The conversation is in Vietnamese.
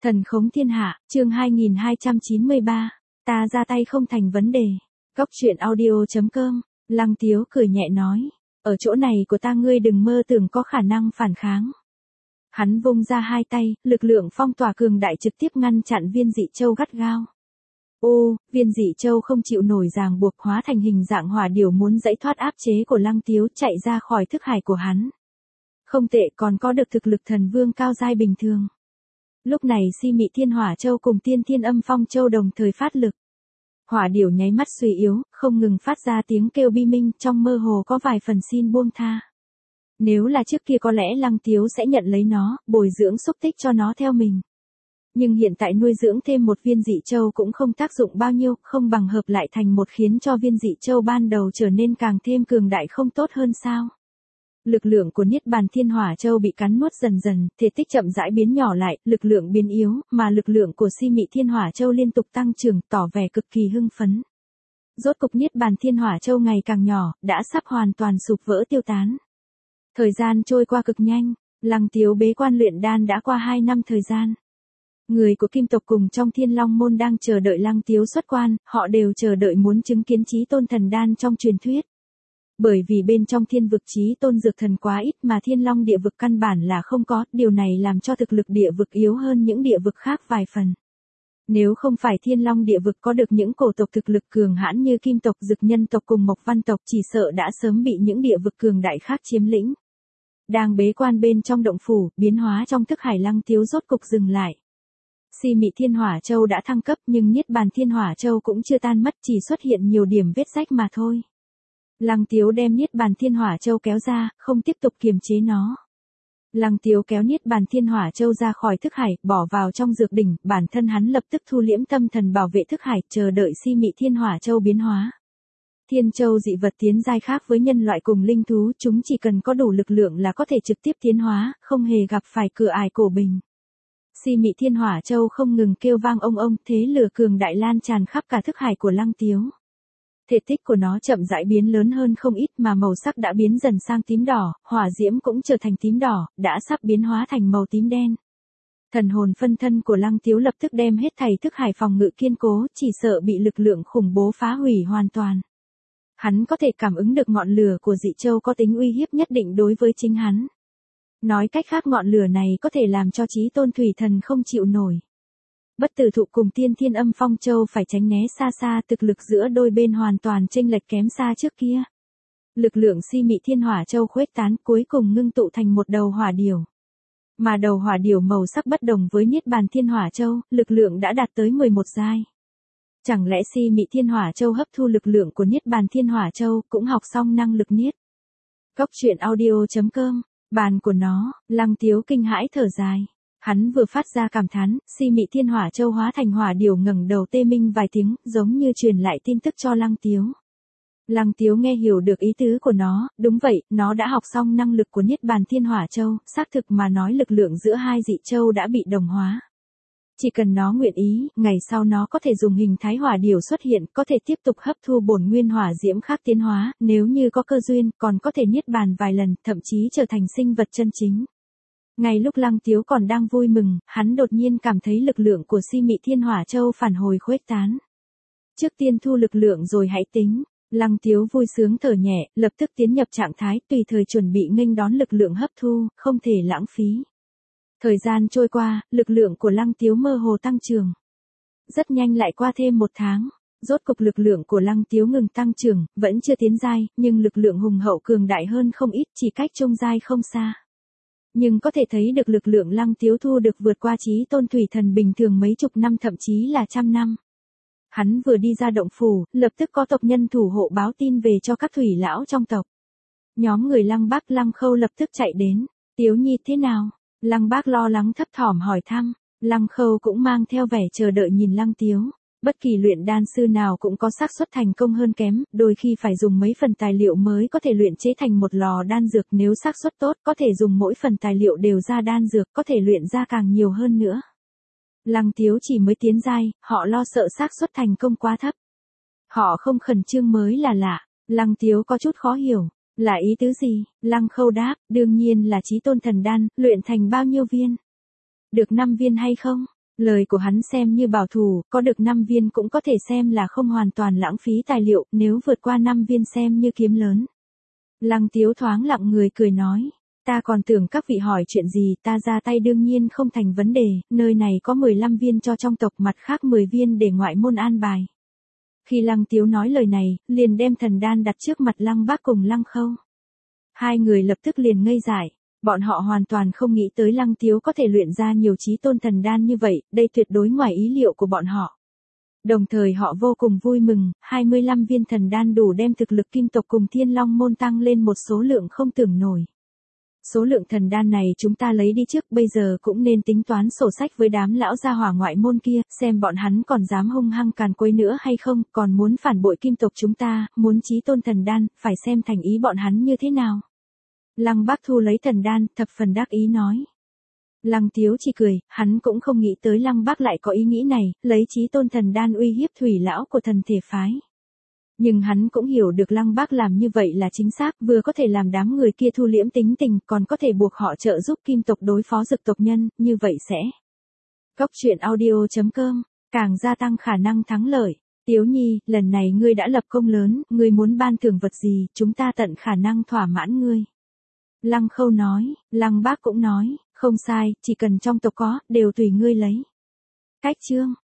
Thần khống thiên hạ, chương 2293. Ta ra tay không thành vấn đề. Góc truyện audio.com. Lăng Tiếu cười nhẹ nói. Ở chỗ này của ta ngươi đừng mơ tưởng có khả năng phản kháng. Hắn vung ra hai tay, lực lượng phong tỏa cường đại trực tiếp ngăn chặn Viên Dị Châu gắt gao. Viên Dị Châu không chịu nổi ràng buộc hóa thành hình dạng hỏa điểu muốn giãy thoát áp chế của Lăng Tiếu chạy ra khỏi thức hải của hắn. Không tệ, còn có được thực lực thần vương cao giai bình thường. Lúc này Si Mị Thiên Hỏa Châu cùng Tiên Thiên Âm Phong Châu đồng thời phát lực. Hỏa điểu nháy mắt suy yếu, không ngừng phát ra tiếng kêu bi minh, trong mơ hồ có vài phần xin buông tha. Nếu là trước kia có lẽ Lăng Tiếu sẽ nhận lấy nó, bồi dưỡng xúc tích cho nó theo mình. Nhưng hiện tại nuôi dưỡng thêm một viên dị châu cũng không tác dụng bao nhiêu, không bằng hợp lại thành một khiến cho viên dị châu ban đầu trở nên càng thêm cường đại không tốt hơn sao. Lực lượng của Niết Bàn Thiên Hỏa Châu bị cắn nuốt dần dần, thể tích chậm rãi biến nhỏ lại, lực lượng biến yếu, mà lực lượng của Si Mị Thiên Hỏa Châu liên tục tăng trưởng, tỏ vẻ cực kỳ hưng phấn. Rốt cục Niết Bàn Thiên Hỏa Châu ngày càng nhỏ, đã sắp hoàn toàn sụp vỡ tiêu tán. Thời gian trôi qua cực nhanh, Lăng Tiếu bế quan luyện đan đã qua 2 năm thời gian. Người của Kim tộc cùng trong Thiên Long môn đang chờ đợi Lăng Tiếu xuất quan, họ đều chờ đợi muốn chứng kiến chí tôn thần đan trong truyền thuyết. Bởi vì bên trong thiên vực chí tôn dược thần quá ít mà Thiên Long địa vực căn bản là không có, điều này làm cho thực lực địa vực yếu hơn những địa vực khác vài phần. Nếu không phải Thiên Long địa vực có được những cổ tộc thực lực cường hãn như Kim tộc, Dực Nhân tộc cùng Mộc Văn tộc, chỉ sợ đã sớm bị những địa vực cường đại khác chiếm lĩnh. Đang bế quan bên trong động phủ, biến hóa trong thức hải Lăng Tiếu rốt cục dừng lại. Si Mị Thiên Hỏa Châu đã thăng cấp nhưng Niết Bàn Thiên Hỏa Châu cũng chưa tan mất, chỉ xuất hiện nhiều điểm vết rách mà thôi. Lăng Tiếu đem Niết Bàn Thiên Hỏa Châu kéo ra, không tiếp tục kiềm chế nó. Lăng Tiếu kéo Niết Bàn Thiên Hỏa Châu ra khỏi thức hải, bỏ vào trong dược đỉnh, bản thân hắn lập tức thu liễm tâm thần bảo vệ thức hải, chờ đợi Si Mị Thiên Hỏa Châu biến hóa. Thiên Châu dị vật tiến giai khác với nhân loại cùng linh thú, chúng chỉ cần có đủ lực lượng là có thể trực tiếp tiến hóa, không hề gặp phải cửa ải cổ bình. Si Mị Thiên Hỏa Châu không ngừng kêu vang ông, thế lửa cường đại lan tràn khắp cả thức hải của Lăng Tiếu. Thể tích của nó chậm rãi biến lớn hơn không ít mà màu sắc đã biến dần sang tím đỏ, hỏa diễm cũng trở thành tím đỏ, đã sắp biến hóa thành màu tím đen. Thần hồn phân thân của Lăng Tiếu lập tức đem hết thảy thức hải phòng ngự kiên cố, chỉ sợ bị lực lượng khủng bố phá hủy hoàn toàn. Hắn có thể cảm ứng được ngọn lửa của dị châu có tính uy hiếp nhất định đối với chính hắn. Nói cách khác ngọn lửa này có thể làm cho chí tôn thủy thần không chịu nổi. Bất Tử Thụ cùng Tiên Thiên Âm Phong Châu phải tránh né xa xa, thực lực giữa đôi bên hoàn toàn chênh lệch kém xa trước kia. Lực lượng Si Mị Thiên Hỏa Châu khuếch tán cuối cùng ngưng tụ thành một đầu hỏa điểu. Mà đầu hỏa điểu màu sắc bất đồng với Niết Bàn Thiên Hỏa Châu, lực lượng đã đạt tới 11 giai. Chẳng lẽ Si Mị Thiên Hỏa Châu hấp thu lực lượng của Niết Bàn Thiên Hỏa Châu cũng học xong năng lực niết. Góc truyện audio.com. Bàn của nó, Lăng Tiếu kinh hãi thở dài. Hắn vừa phát ra cảm thán, Si Mị Thiên Hỏa Châu hóa thành hỏa điểu ngẩng đầu tê minh vài tiếng, giống như truyền lại tin tức cho Lăng Tiếu. Lăng Tiếu nghe hiểu được ý tứ của nó, đúng vậy, nó đã học xong năng lực của Niết Bàn Thiên Hỏa Châu, xác thực mà nói lực lượng giữa hai dị châu đã bị đồng hóa. Chỉ cần nó nguyện ý, ngày sau nó có thể dùng hình thái hỏa điểu xuất hiện, có thể tiếp tục hấp thu bổn nguyên hỏa diễm khác tiến hóa, nếu như có cơ duyên, còn có thể niết bàn vài lần, thậm chí trở thành sinh vật chân chính. Ngay lúc Lăng Tiếu còn đang vui mừng, hắn đột nhiên cảm thấy lực lượng của Si Mị Thiên Hỏa Châu phản hồi khuếch tán. Trước tiên thu lực lượng rồi hãy tính. Lăng Tiếu vui sướng thở nhẹ, lập tức tiến nhập trạng thái tùy thời chuẩn bị nghênh đón lực lượng hấp thu, không thể lãng phí. Thời gian trôi qua, lực lượng của Lăng Tiếu mơ hồ tăng trưởng. Rất nhanh lại qua thêm 1 tháng, rốt cục lực lượng của Lăng Tiếu ngừng tăng trưởng, vẫn chưa tiến giai, nhưng lực lượng hùng hậu cường đại hơn không ít, chỉ cách trung giai không xa. Nhưng có thể thấy được lực lượng Lăng Tiếu thu được vượt qua chí tôn thủy thần bình thường mấy chục năm thậm chí là trăm năm. Hắn vừa đi ra động phủ, lập tức có tộc nhân thủ hộ báo tin về cho các thủy lão trong tộc. Nhóm người Lăng Bác Lăng Khâu lập tức chạy đến. Tiếu Nhi thế nào? Lăng Bác lo lắng thấp thỏm hỏi thăm. Lăng Khâu cũng mang theo vẻ chờ đợi nhìn Lăng Tiếu. Bất kỳ luyện đan sư nào cũng có xác suất thành công hơn kém, đôi khi phải dùng mấy phần tài liệu mới có thể luyện chế thành một lò đan dược, nếu xác suất tốt có thể dùng mỗi phần tài liệu đều ra đan dược, có thể luyện ra càng nhiều hơn nữa. Lăng Tiếu chỉ mới tiến giai, họ lo sợ xác suất thành công quá thấp. Họ không khẩn trương mới là lạ. Lăng Tiếu có chút khó hiểu, là ý tứ gì? Lăng Khâu đáp, đương nhiên là chí tôn thần đan, luyện thành bao nhiêu viên? Được 5 viên hay không? Lời của hắn xem như bảo thủ, có được 5 viên cũng có thể xem là không hoàn toàn lãng phí tài liệu, nếu vượt qua 5 viên xem như kiếm lớn. Lăng Tiếu thoáng lặng người cười nói, ta còn tưởng các vị hỏi chuyện gì, ta ra tay đương nhiên không thành vấn đề, nơi này có 15 viên cho trong tộc, mặt khác 10 viên để ngoại môn an bài. Khi Lăng Tiếu nói lời này, liền đem thần đan đặt trước mặt Lăng Bác cùng Lăng Khâu. Hai người lập tức liền ngây dại, bọn họ hoàn toàn không nghĩ tới Lăng Tiếu có thể luyện ra nhiều chí tôn thần đan như vậy, đây tuyệt đối ngoài ý liệu của bọn họ. Đồng thời họ vô cùng vui mừng, 25 viên thần đan đủ đem thực lực kim tộc cùng Thiên Long môn tăng lên một số lượng không tưởng nổi. Số lượng thần đan này chúng ta lấy đi trước, bây giờ cũng nên tính toán sổ sách với đám lão gia hỏa ngoại môn kia, xem bọn hắn còn dám hung hăng càn quấy nữa hay không, còn muốn phản bội kim tộc chúng ta, muốn chí tôn thần đan, phải xem thành ý bọn hắn như thế nào. Lăng Bác thu lấy thần đan, thập phần đắc ý nói. Lăng Tiếu chỉ cười, hắn cũng không nghĩ tới Lăng Bác lại có ý nghĩ này, lấy chí tôn thần đan uy hiếp thủy lão của thần thể phái. Nhưng hắn cũng hiểu được Lăng Bác làm như vậy là chính xác, vừa có thể làm đám người kia thu liễm tính tình, còn có thể buộc họ trợ giúp kim tộc đối phó dực tộc nhân, như vậy sẽ. Góc truyện audio.com, càng gia tăng khả năng thắng lợi. Tiếu Nhi, lần này ngươi đã lập công lớn, ngươi muốn ban thưởng vật gì, chúng ta tận khả năng thỏa mãn ngươi. Lăng Khâu nói, Lăng Bác cũng nói, không sai, chỉ cần trong tộc có, đều tùy ngươi lấy. Cách chương.